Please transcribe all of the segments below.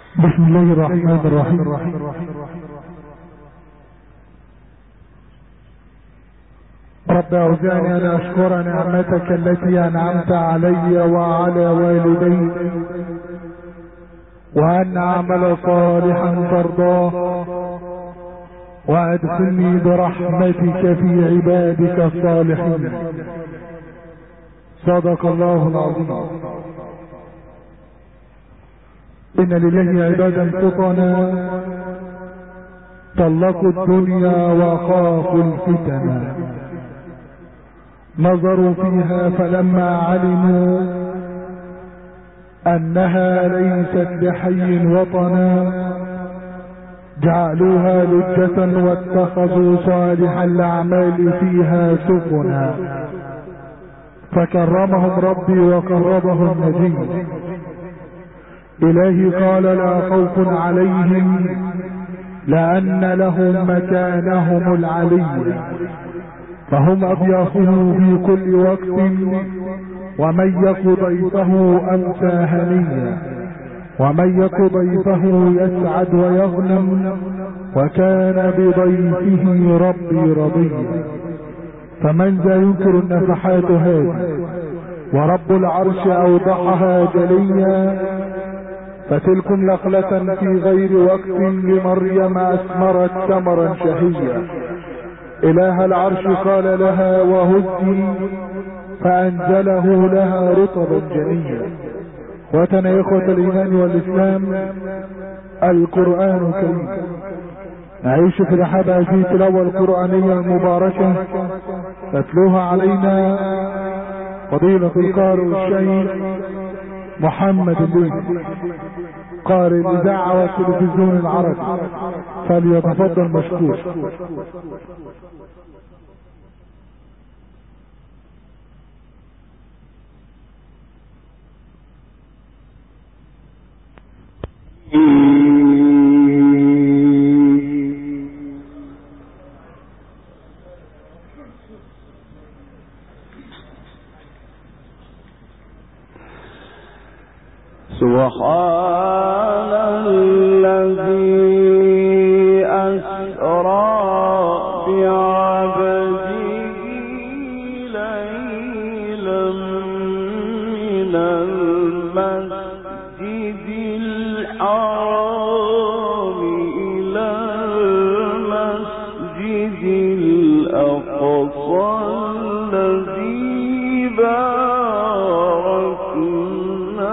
بسم الله الرحمن الرحيم. رب أوزعني أن أشكر نعمتك التي أنعمت علي وعلى والدي، وأن أعمل صالحا ترضاه، وأدخلني برحمتك في عبادك الصالحين. صدق الله العظيم. إن لله عبادا فطنا طلقوا الدنيا وخافوا الفتن، نظروا فيها فلما علموا أنها ليست لحي وطنا جعلوها لجة واتخذوا صالح الأعمال فيها سفنا، فكرمهم ربي وقربهم نجي. إلهي قال لا خوف عليهم لأن لهم مكانهم العلي، فهم أضيافه في كل وقت، ومن يك ضيفه أمسى هنيا، ومن يك ضيفه يسعد ويغنم، وكان بضيفه ربي رضيا. فمن ذا ينكر النفحات هذه، ورب العرش أوضحها جليا، فتلكم نخلة في غير وقت لمريم أثمرت ثمرا شهيا. إله العرش قال لها وهزي، فأنزله لها رطبا جنيا. وتنا إخوة الإيمان والإسلام، القرآن الكريم نعيش في رحاب هذه التلاوة القرآنية المباركة، تتلوها علينا فضيلة القارئ الشيخ محمد الليثي، قارئ الإذاعة والتلفزيون العربي، فليتفضل مشكور. سبحان الذي أسرى بعبده ليلا من المسجد الحرام إلى المسجد الأقصى الذي باركنا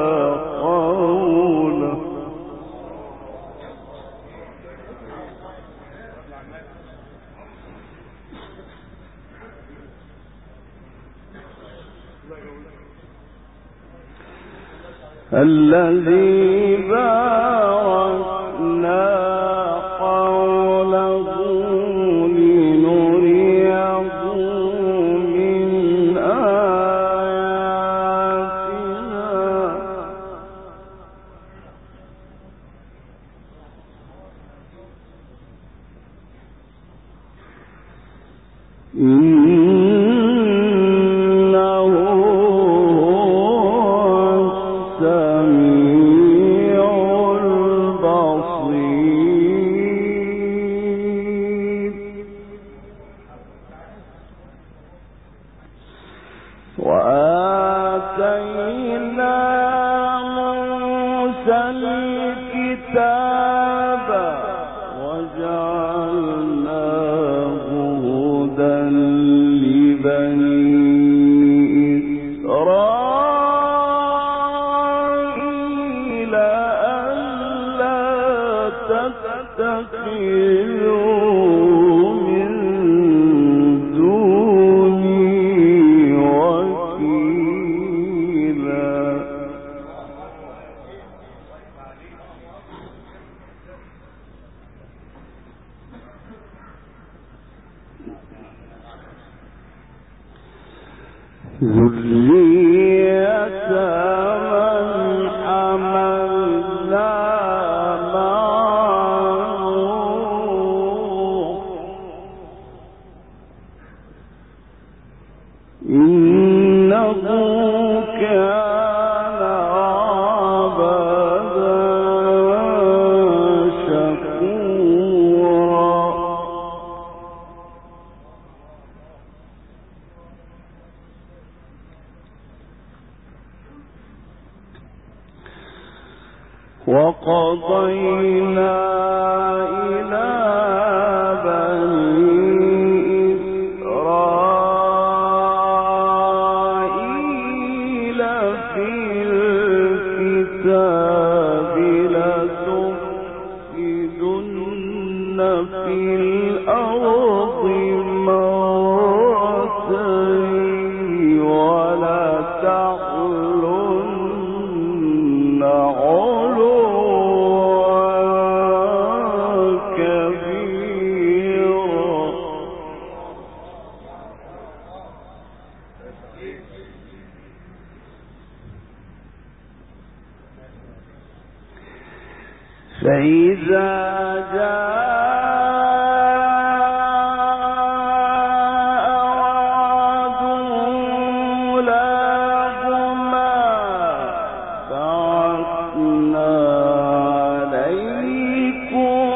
الذي باركنا حوله لنريه من آياتنا إنه كان عبدا وقضينا إلى بني إسرائيل في الكتاب لتفسدن في الأرض مرتين ولا تعلن علوا كبيرا. فإذا جاء وعد أولاهما بعثنا عليكم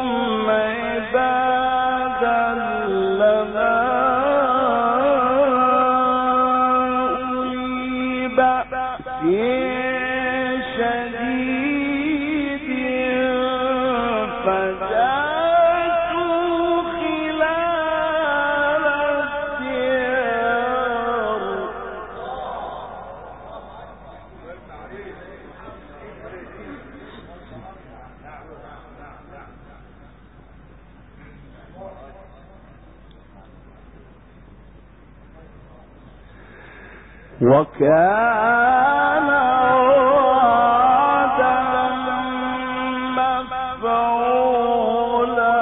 عبادا لنا أولي بأس شديد فجاسوا خلال الديار. وكان وعدا مفعولا.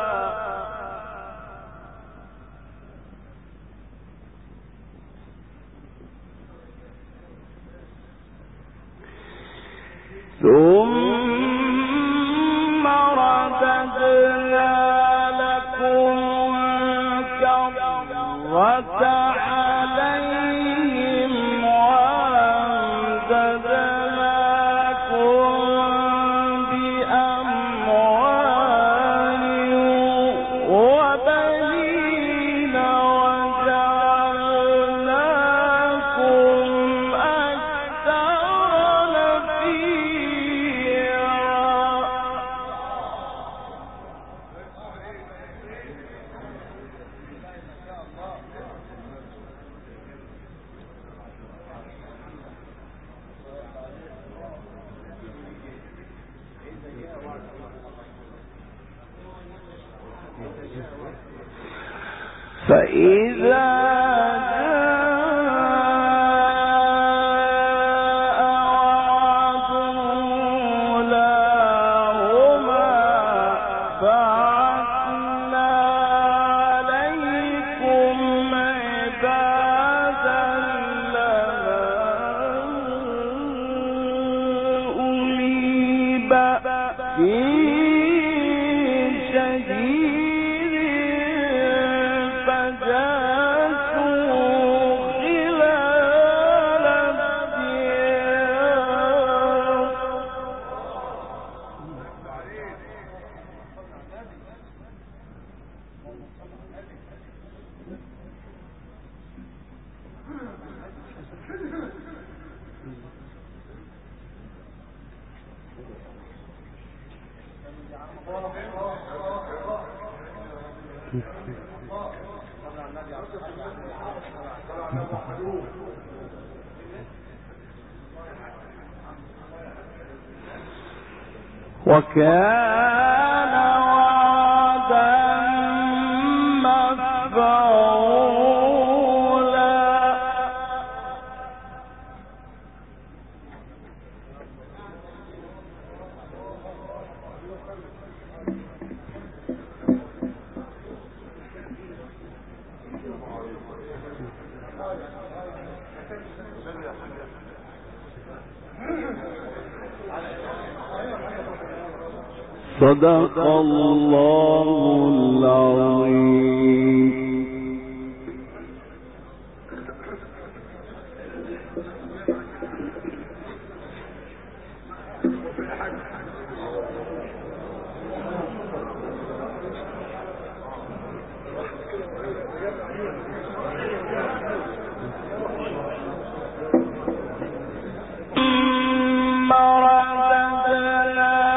ثم رددنا لكم الكرة عليهم وأمددناكم بأموال وبنين وجعلناكم أكثر نفيرا. فإذا جاء وعد أولاهما بعثنا عليكم عبادا لنا أولي بأس شديد فجاسوا خلال الديار. وكان وعدا مفعولا. صدق الله العظيم. رددنا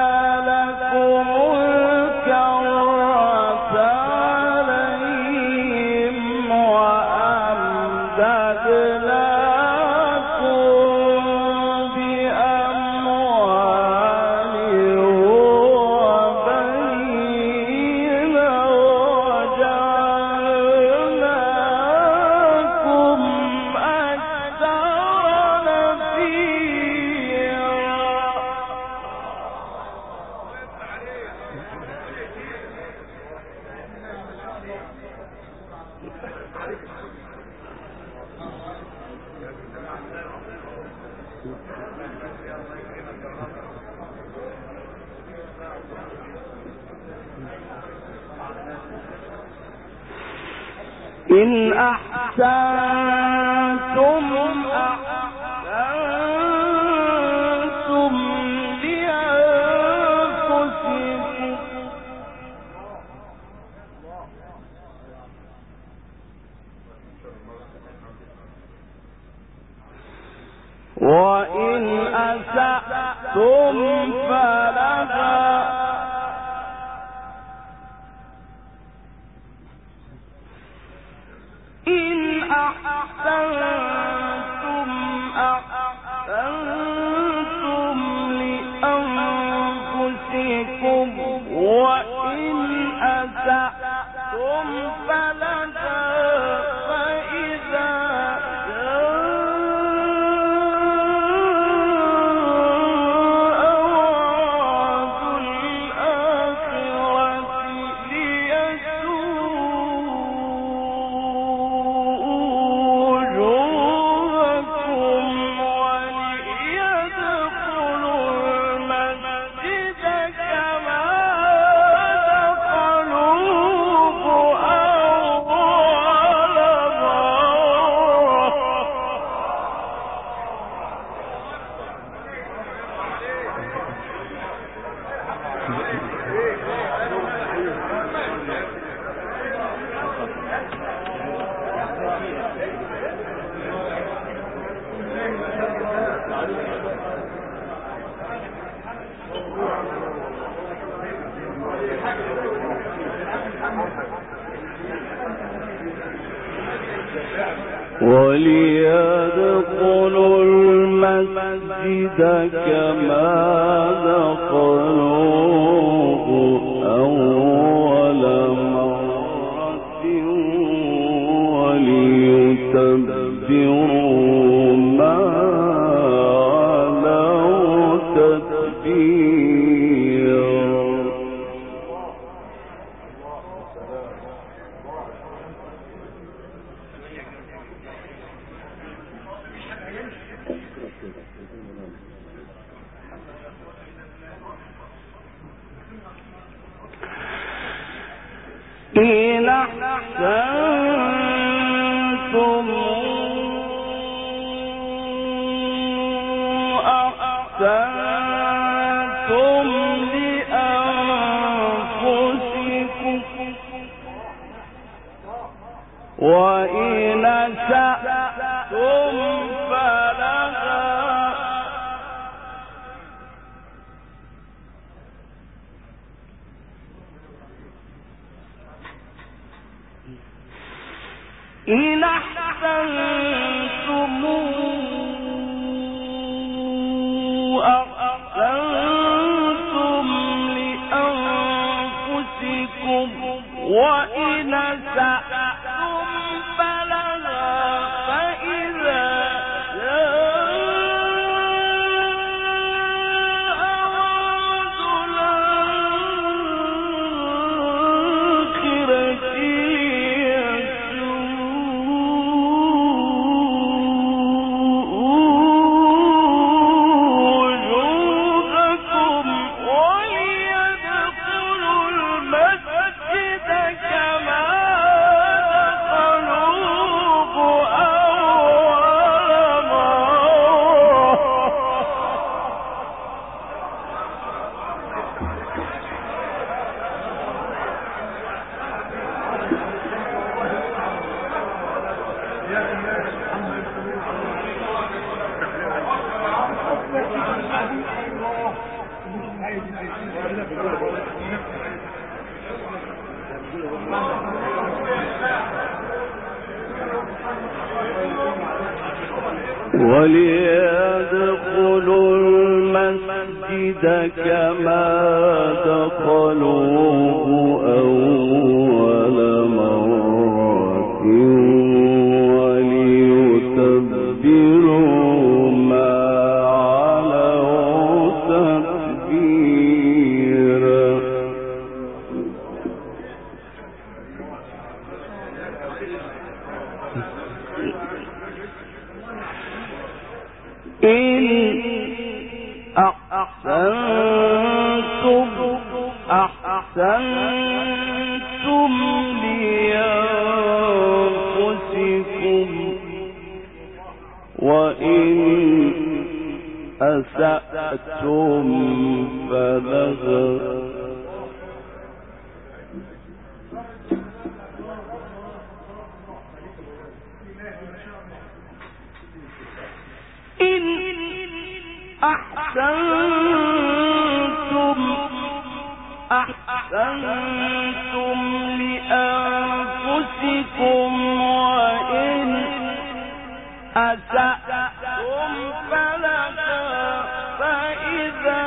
إن أحسنتم أحسنتم لأنفسكم وإن أسأتم فلها إن أحسنتم أحسنتم لأنفسكم وإن أسأتم فلها فإذا وليدخلوا المسجد كما دخلوه أول مرة وليتبروا ما علوا تتبيرا إن أحسنتم أحسنتم لأنفسكم وإن أسأتم فلها إن أحسنتم أحسنتم لأنفسكم وإن أسأتم فلها فإذا وليدخلوا المسجد كما دخلوه أول مرة وليتبروا ما علوا تتبيرا إن أحسنتم أحسنتم لأنفسكم أسأتم فلها إن أحسنتم لأنفسكم وإن أسأتم فلها فإذا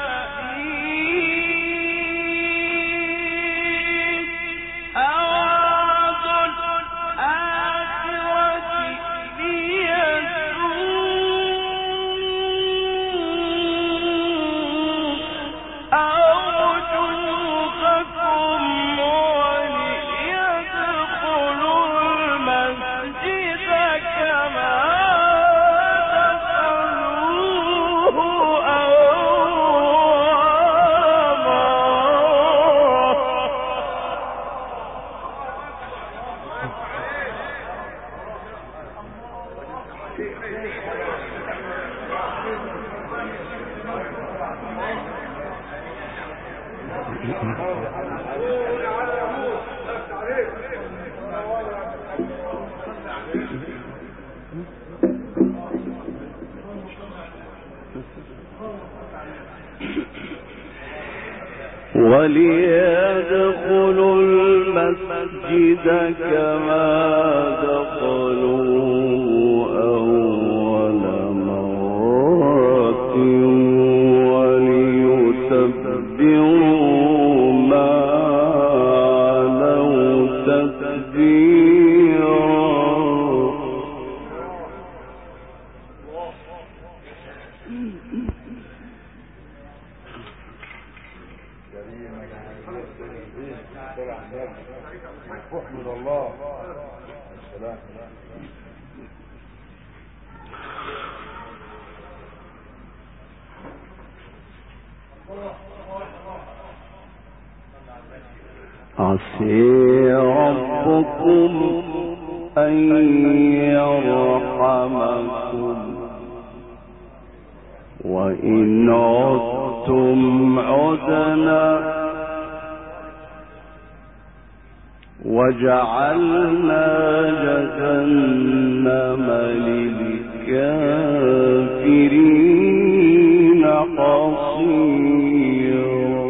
وليدخلوا المسجد كما دخلوه أول مرة وليتبروا ما علوا تتبيرا. احمد الله. السلام. عسى ربكم أن يرحمكم وإن عدتم عدنا وجعلنا جهنم للكافرين حصيرا.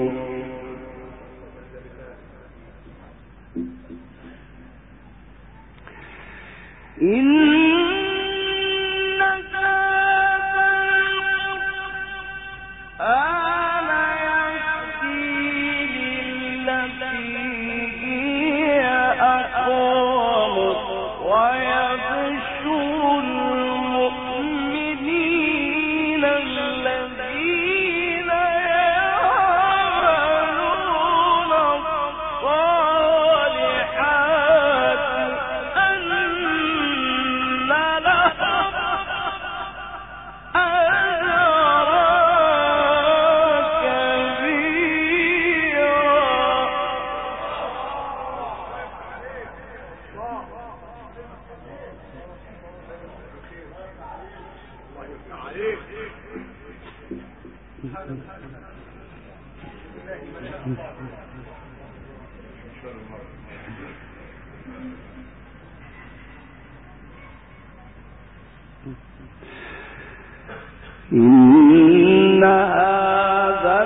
إن هذا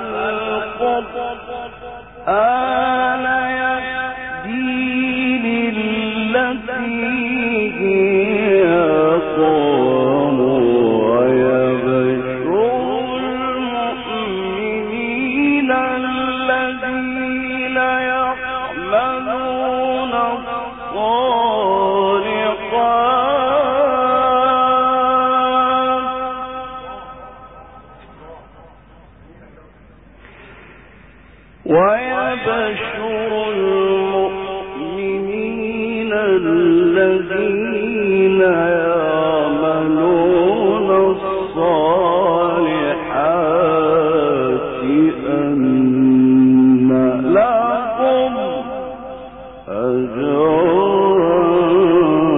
القرآن يهدي للتي هي أقوم ويبشر المؤمنين الذين يعملون الصالحات أن لهم أجرا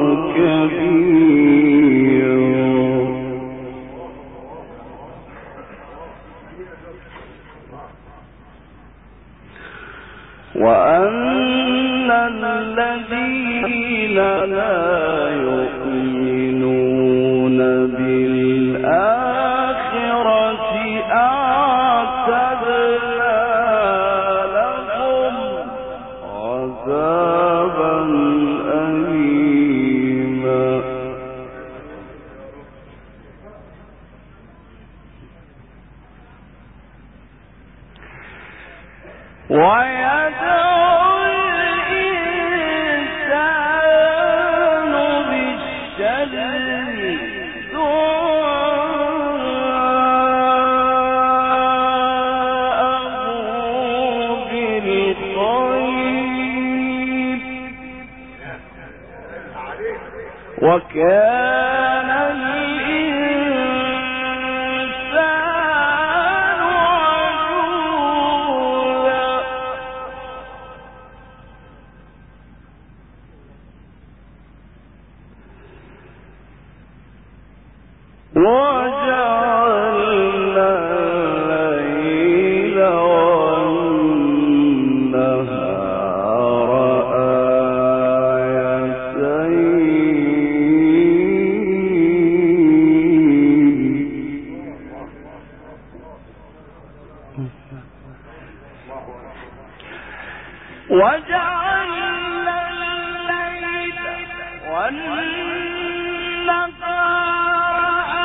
كبيرا. وأن الذين لا يؤمنون بالآخرة أعتدنا لهم عذابا أليما ويدعو الإنسان بالشر دعاءه بالخير وكان الإنسان عجولا وجعلنا الليل والنهار وجعلنا الليل والنهار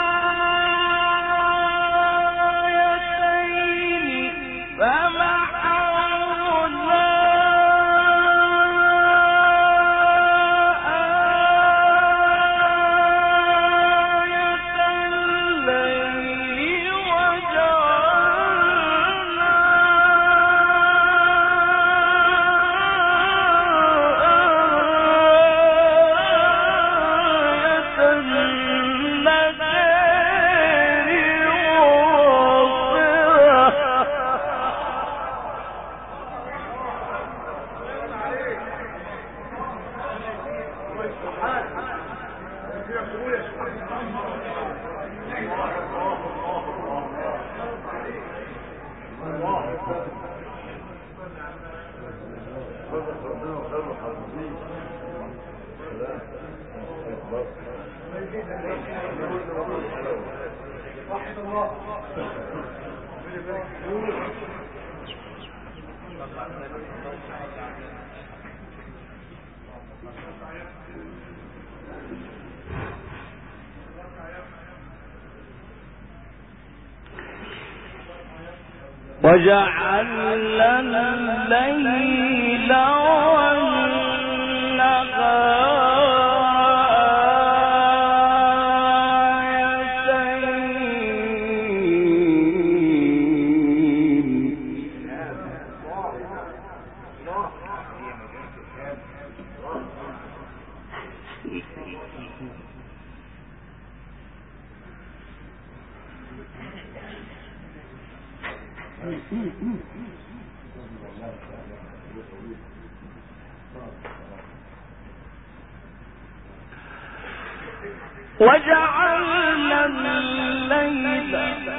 آيتين فمحونا آية الليل وجعلنا وجعلنا الليل وجعلنا الليل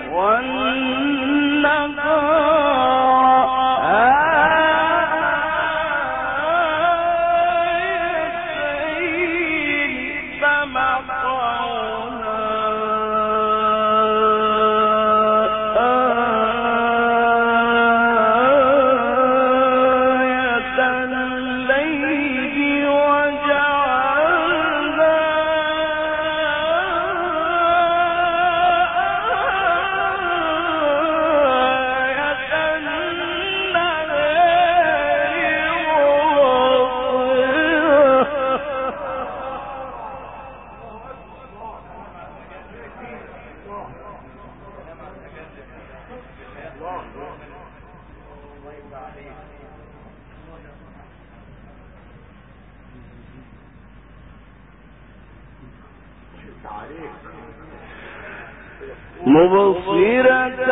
والنهار آيتين فمحونا آية الليل وجعلنا مبصرة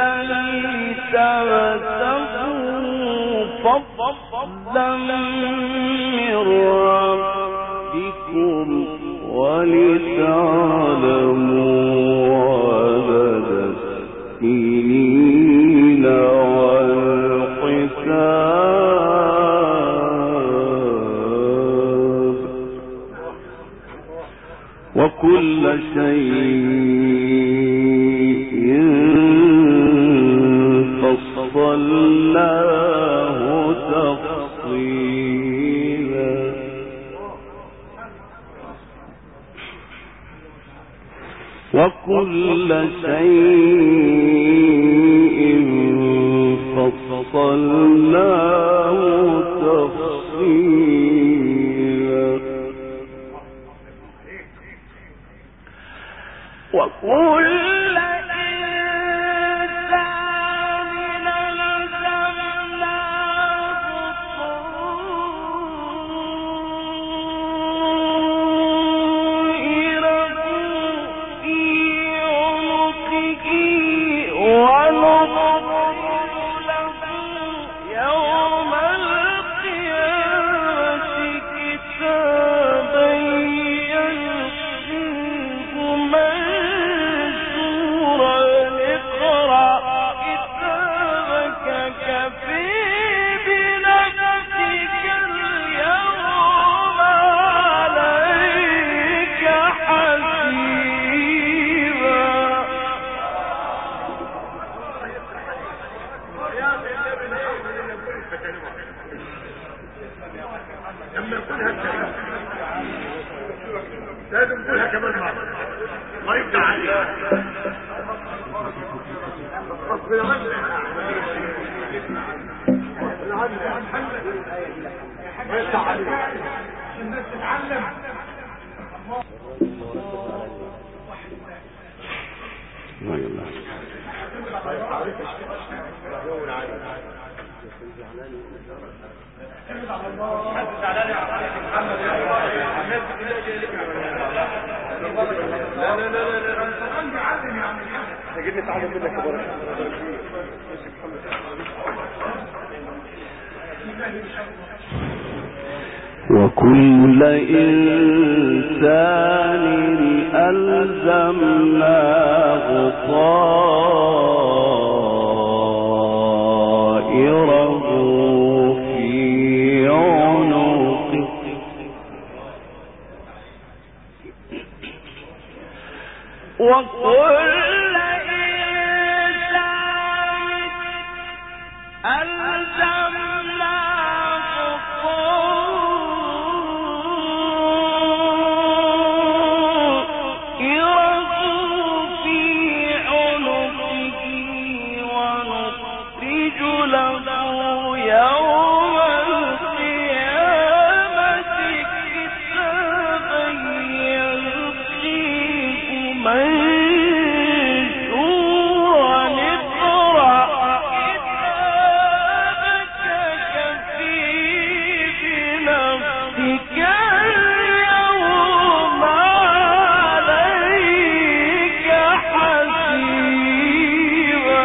لتبتغوا فضلا من ربكم ولتعلموا عدد السنين شيء فصلناه تفصيلا وكل شيء فصلناه تفصيلا وكل لازم نقولها كمان مرة. الله يفتح عليك. غصب عنك. الله يفتح عليك. الناس تتعلم. وكل إنسان ألزمناه طائره في عنقه وكل إنسان ألزمناه طائره في عنقه ونخرج له يوم القيامة كتابا يلقيه منشورا اقرأ كتابك كفي بنفسك اليوم عليك حسيبا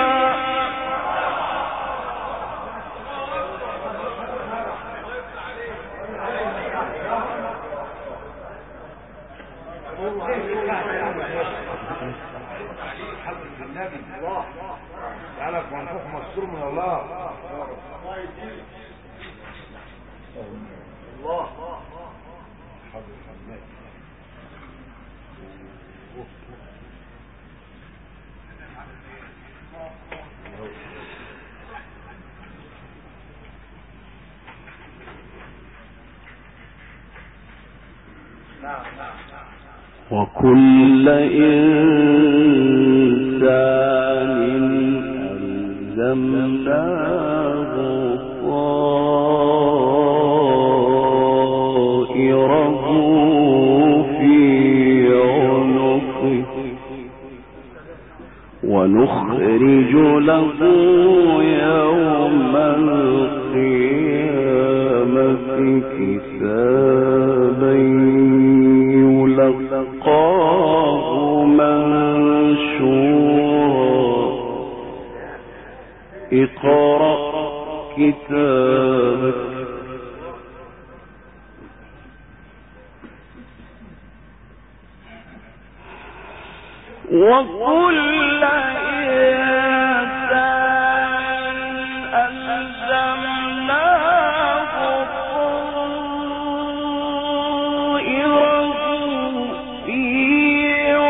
الله جعلك منفوخ مستور من الله. الله وكل إنسان ألزمناه طائره في عنقه ونخرج له يوم القيامة كتابا يلقاه منشورا اقرأ كتابك وكل إنسان ألزمناه طائره في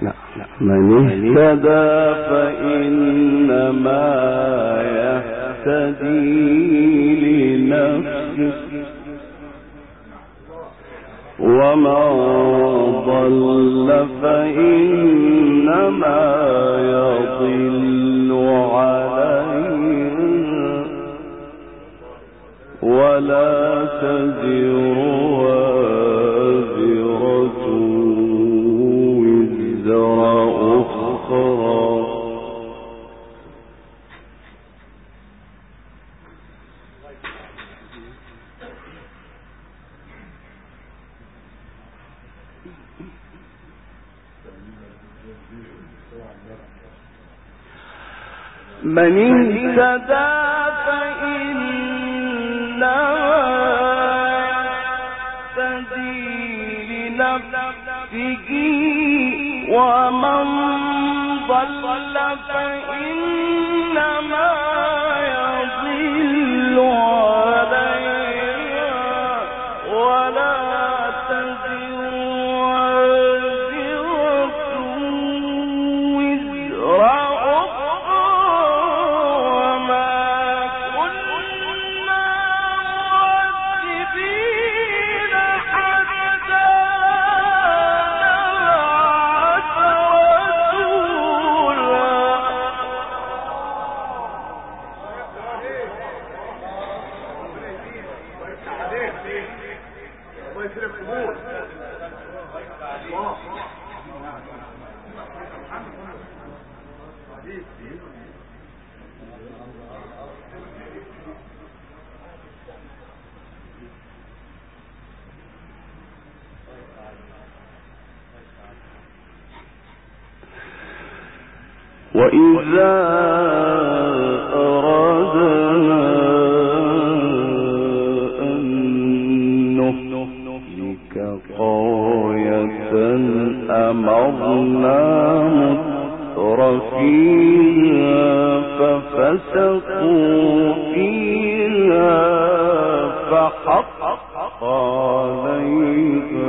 من اهتدى فإنما يهتدي لنفسه ومن ضل فإنما يضل عليها ولا تزر وازرة وزر أخرى من اهتدى فإنما يهتدي لنفسه ومن ضل فإنما يضل عليها ولا تزر وازرة وزر وإذا أردنا أن نهلك قرية أمرنا مترفيها ففسقوا فيها فحق عليها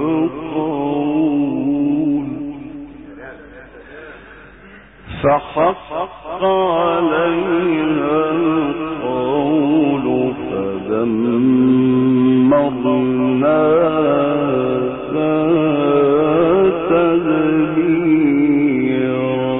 القول فدمرناها تدميرا.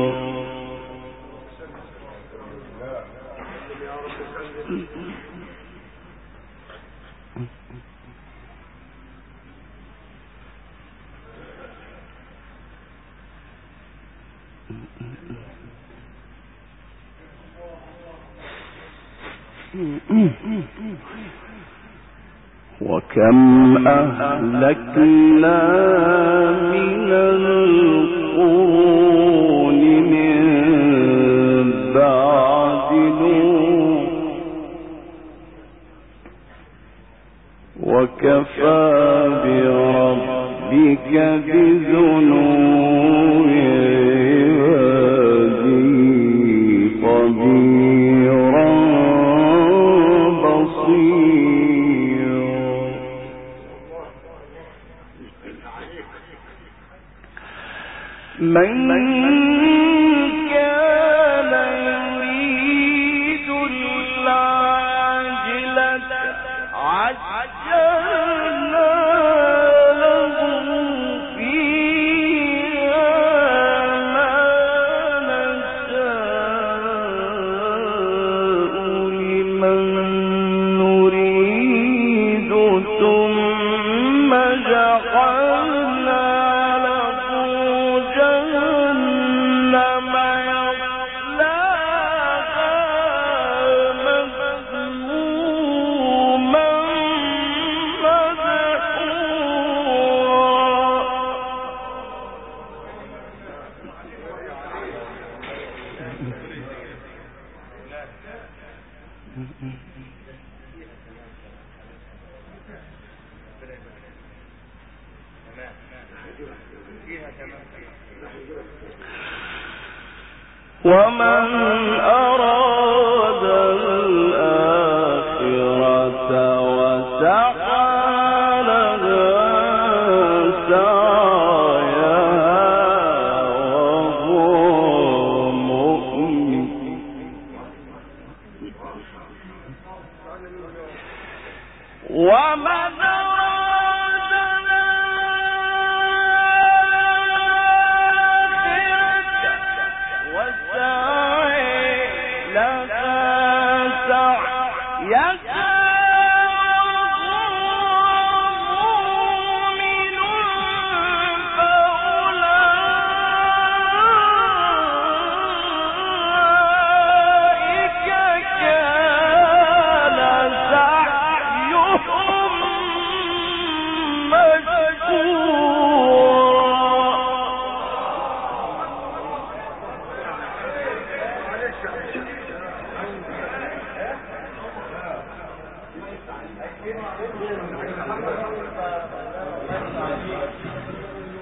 وكم أهلكنا من القرون من بعد نوح وكفى بربك بذنوب عباده خبيرا من كان يريد العاجلة عجلنا له فيها ما نشاء لمن نريد ثم جعلنا ومن أراد الآخرة وسعى لها سعيها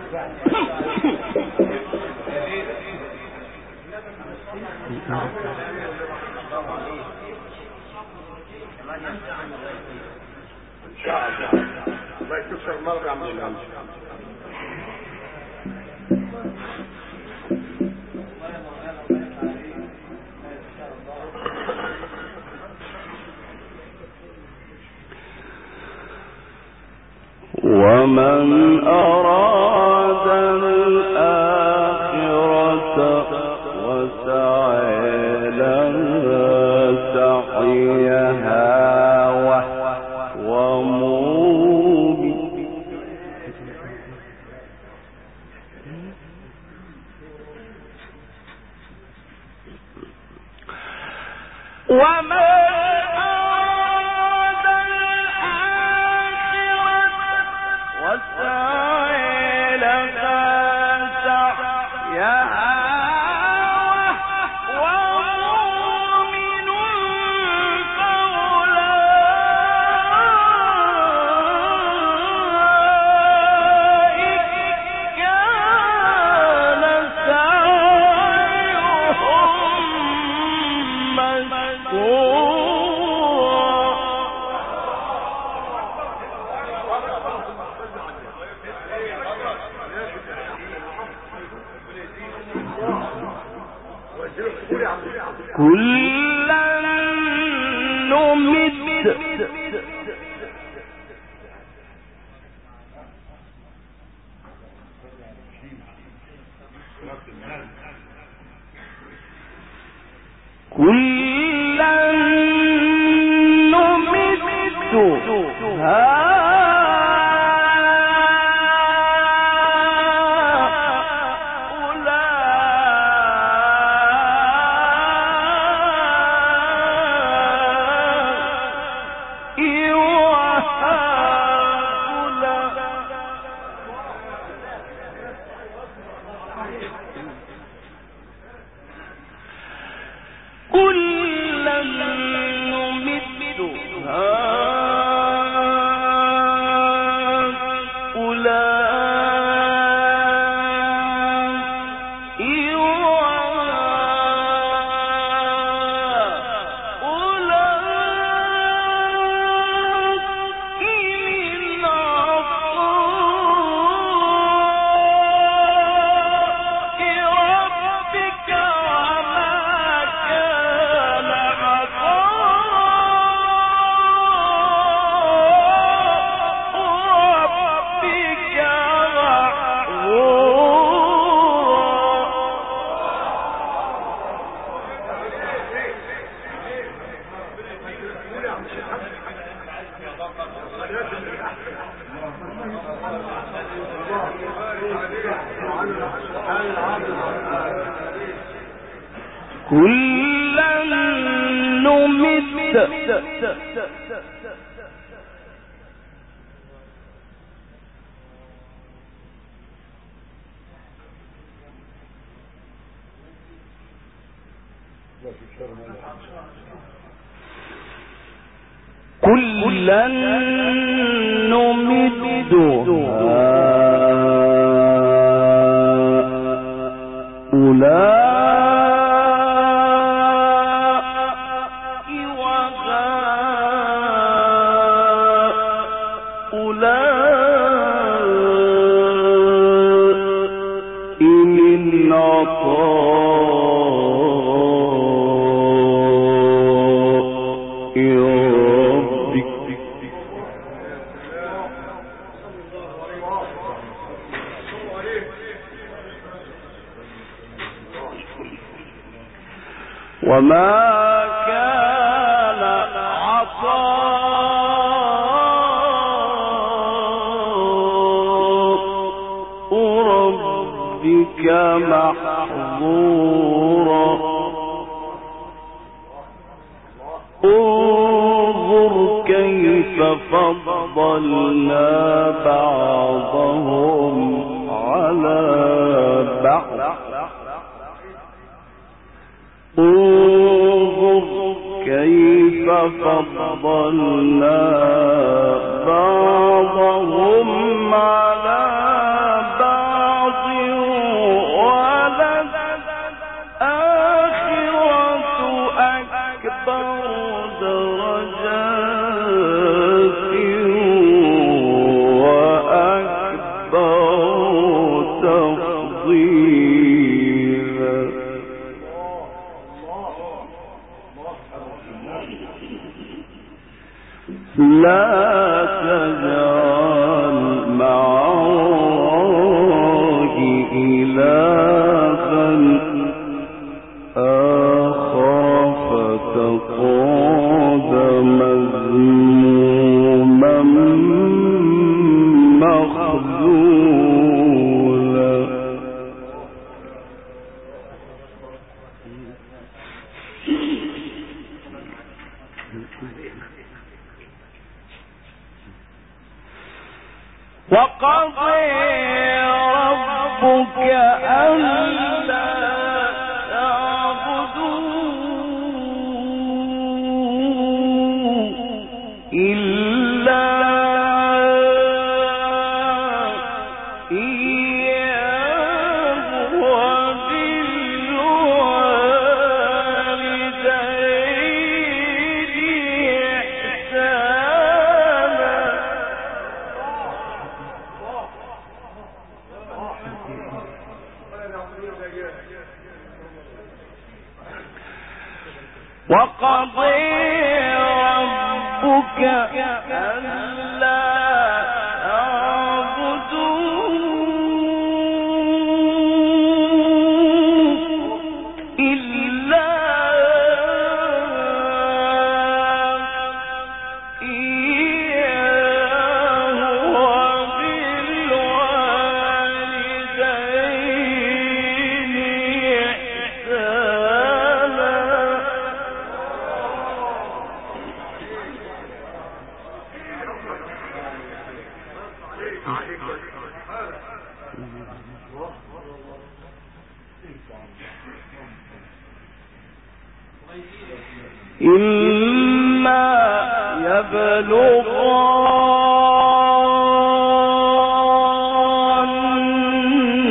ان شاء الله الله يكسر مرة عم الشمس. ومن أراد الآخرة وسعى لها سعيها وهو مؤمن كلا نمد كلا نمد كلا نمد كلا نمد وما كان عطاء ربك محظورا انظر كيف فضلنا بعضهم على بعض انظر كيف فضلنا بعضهم على بعض وقضي ربك ألا تعبدوا إلا إياه وبالوالدين إحسانا. إما يبلغن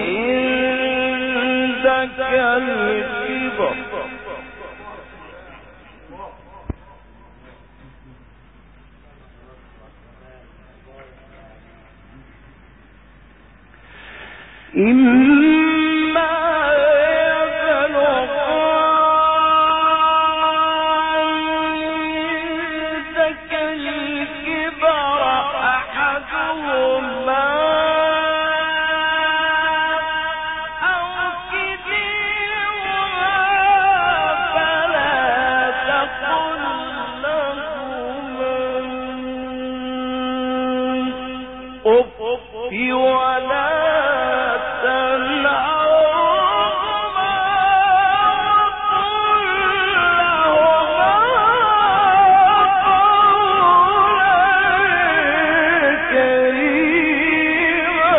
عندك الكبر ولا تنهرهما وقل لهما قولا كريما.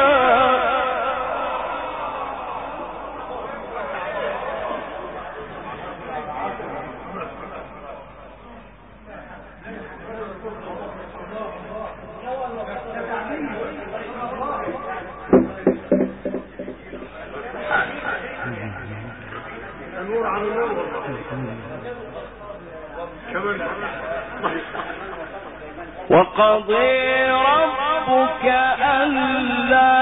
النور على النور كمان. وقضي ربك ألا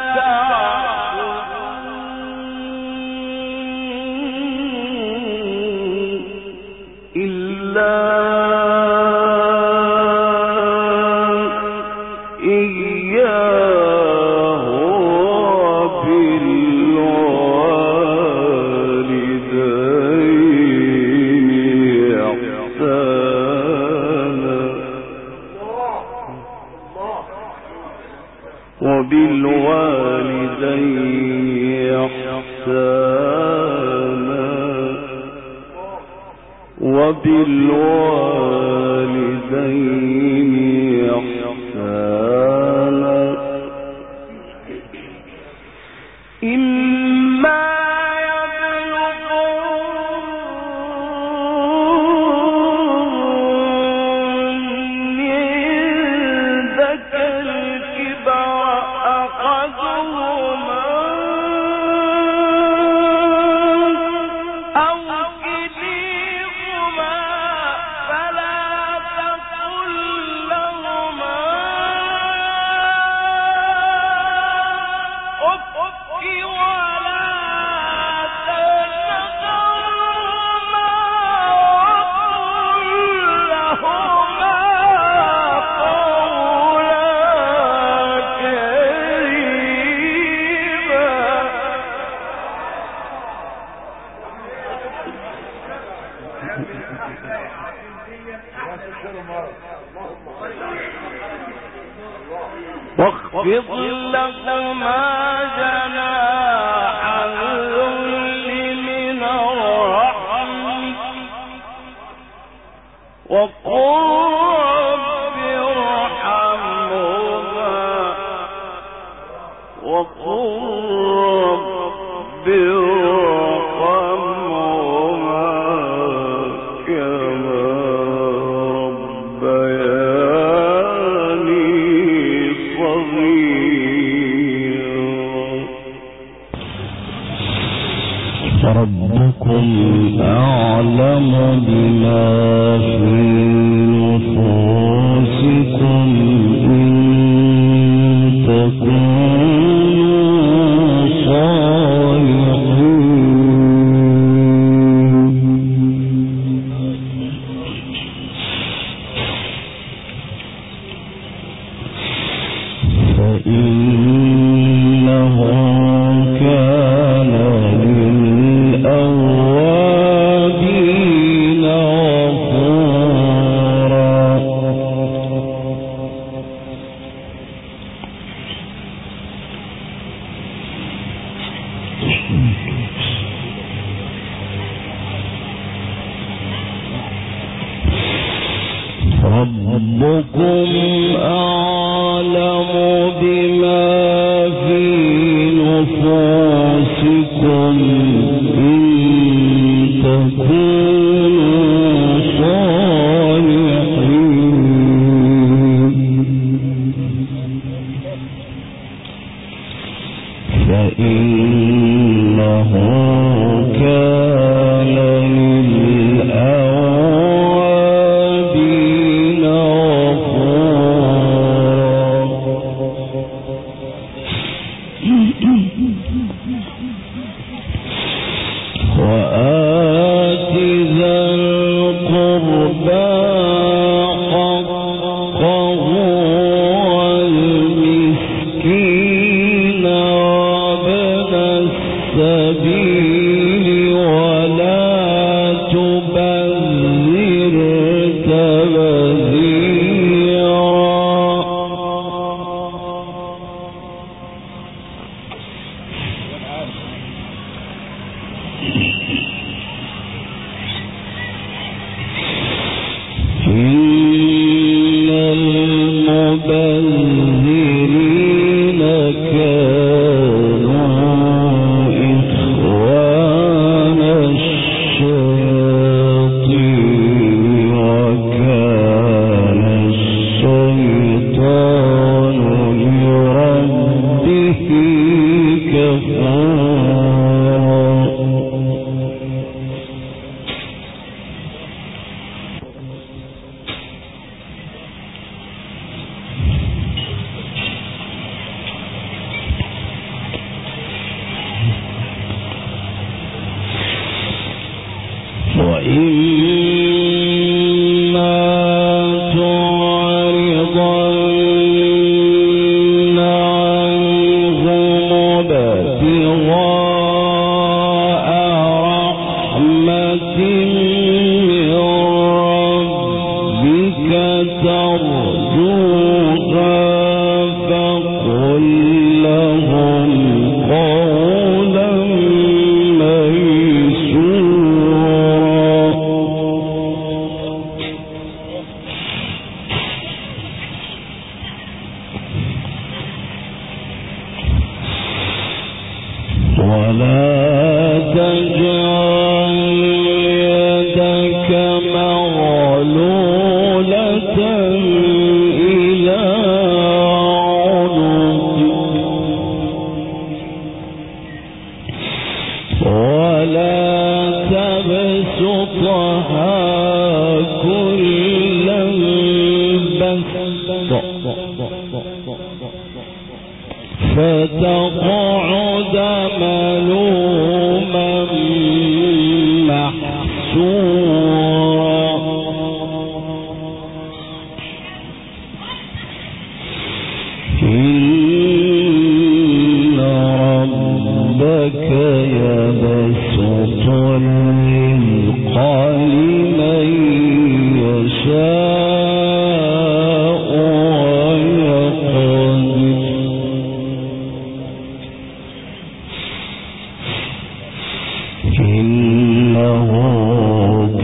تعبدوا إلا إياه وبالوالدين إحسانا وبالوالدين إحسانا. إما يبلغن عندك الكبر أحدهما أو كليهما فلا تقل لهما أف ولا تنهرهما وقل لهما قولا كريما. إنه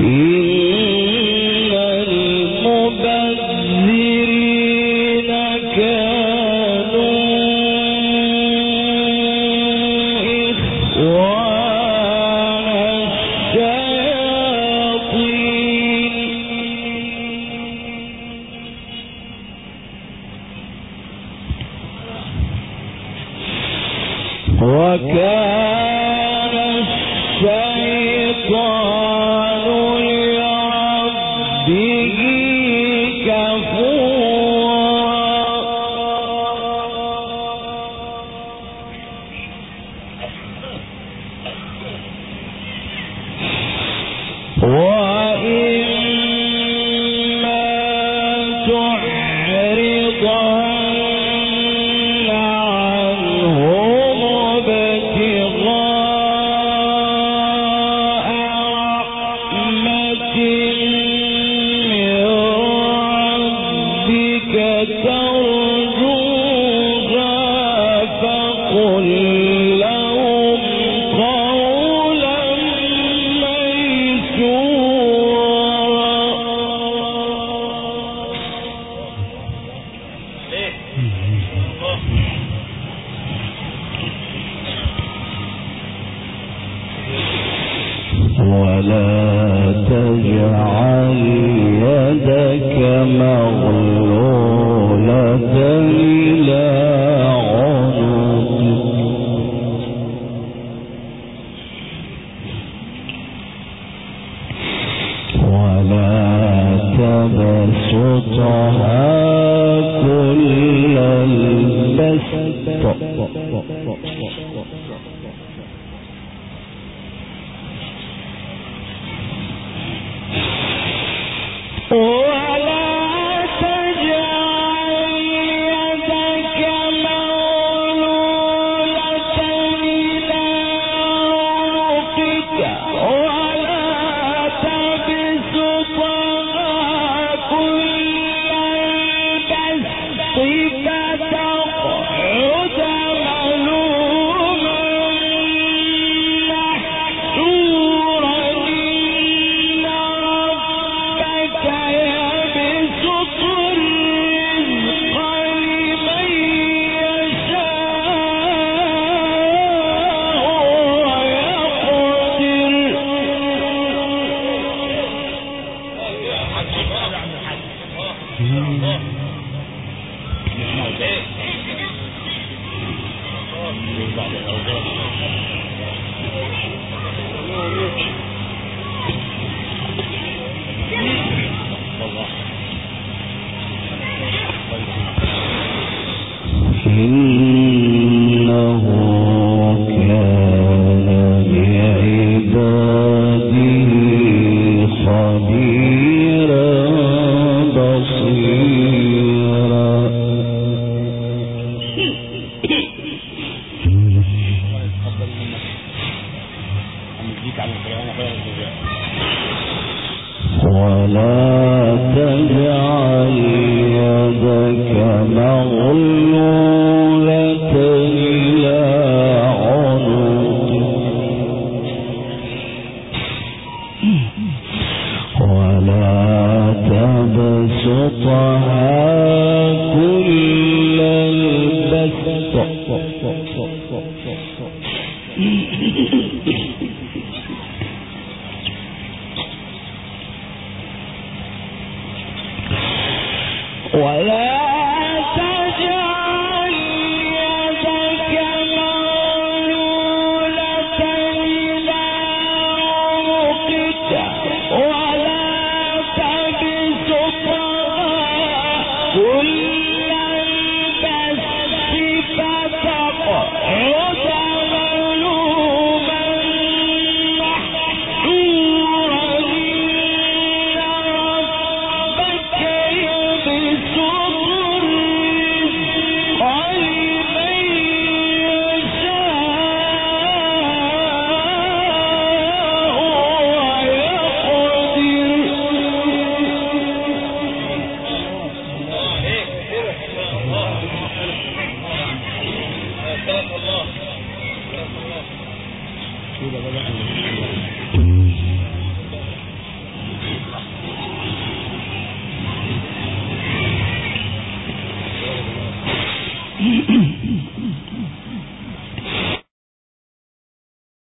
كده بدأ